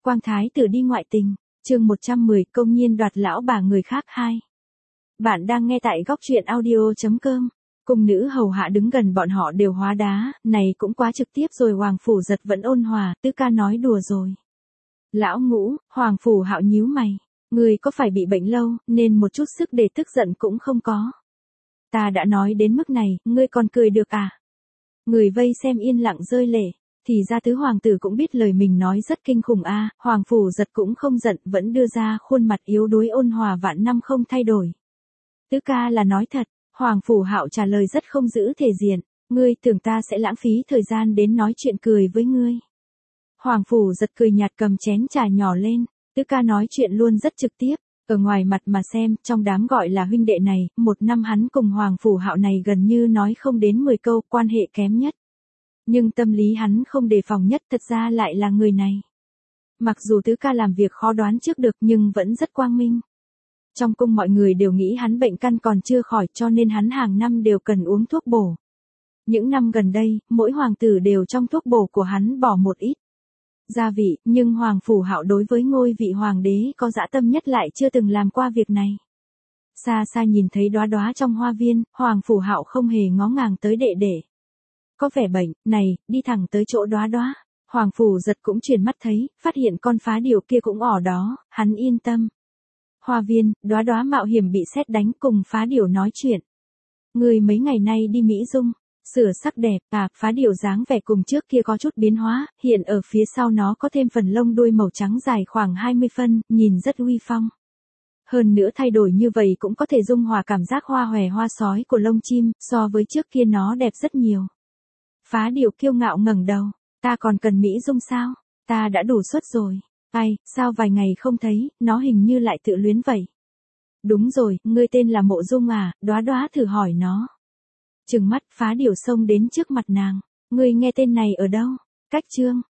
Quang thái tử đi ngoại tình, chương 110 công nhiên đoạt lão bà người khác 2. Bạn đang nghe tại góc truyện audio.com. Cung nữ hầu hạ đứng gần bọn họ đều hóa đá, này cũng quá trực tiếp rồi. Hoàng Phủ Giật vẫn ôn hòa, Tứ ca nói đùa rồi. Lão Ngũ, Hoàng Phủ Hạo nhíu mày, người có phải bị bệnh lâu, nên một chút sức để tức giận cũng không có. Ta đã nói đến mức này, ngươi còn cười được à? Người vây xem yên lặng rơi lệ. Thì ra tứ hoàng tử cũng biết lời mình nói rất kinh khủng a. Hoàng Phủ Giật cũng không giận, vẫn đưa ra khuôn mặt yếu đuối ôn hòa vạn năm không thay đổi. Tứ ca là nói thật. Hoàng Phủ Hạo trả lời rất không giữ thể diện. Ngươi tưởng ta sẽ lãng phí thời gian đến nói chuyện cười với ngươi. Hoàng Phủ Giật cười nhạt cầm chén trà nhỏ lên. Tứ ca nói chuyện luôn rất trực tiếp. Ở ngoài mặt mà xem, trong đám gọi là huynh đệ này, một năm hắn cùng Hoàng Phủ Hạo này gần như nói không đến 10 câu, quan hệ kém nhất. Nhưng tâm lý hắn không đề phòng nhất thật ra lại là người này. Mặc dù tứ ca làm việc khó đoán trước được nhưng vẫn rất quang minh. Trong cung mọi người đều nghĩ hắn bệnh căn còn chưa khỏi cho nên hắn hàng năm đều cần uống thuốc bổ. Những năm gần đây, mỗi hoàng tử đều trong thuốc bổ của hắn bỏ một ít gia vị, nhưng Hoàng Phủ Hạo đối với ngôi vị hoàng đế có dã tâm nhất lại chưa từng làm qua việc này. Xa xa nhìn thấy đóa đóa trong hoa viên, Hoàng Phủ Hạo không hề ngó ngàng tới đệ đệ. Có vẻ bệnh, này, đi thẳng tới chỗ đóa đóa. Hoàng Phủ Giật cũng chuyển mắt thấy, phát hiện con phá điểu kia cũng ở đó, hắn yên tâm. Hoa viên, đóa đóa mạo hiểm bị sét đánh cùng phá điểu nói chuyện. Người mấy ngày nay đi Mỹ Dung, sửa sắc đẹp, phá điểu dáng vẻ cùng trước kia có chút biến hóa, hiện ở phía sau nó có thêm phần lông đuôi màu trắng dài khoảng 20 phân, nhìn rất uy phong. Hơn nữa thay đổi như vậy cũng có thể dung hòa cảm giác hoa hòe hoa sói của lông chim, so với trước kia nó đẹp rất nhiều. Phá điểu kiêu ngạo ngẩng đầu, ta còn cần Mỹ Dung sao? Ta đã đủ suất rồi. Ai, sao vài ngày không thấy, nó hình như lại tự luyến vậy. Đúng rồi, ngươi tên là Mộ Dung à? Đóa đóa thử hỏi nó. Trừng mắt, phá điểu xông đến trước mặt nàng. Ngươi nghe tên này ở đâu? Cách chương.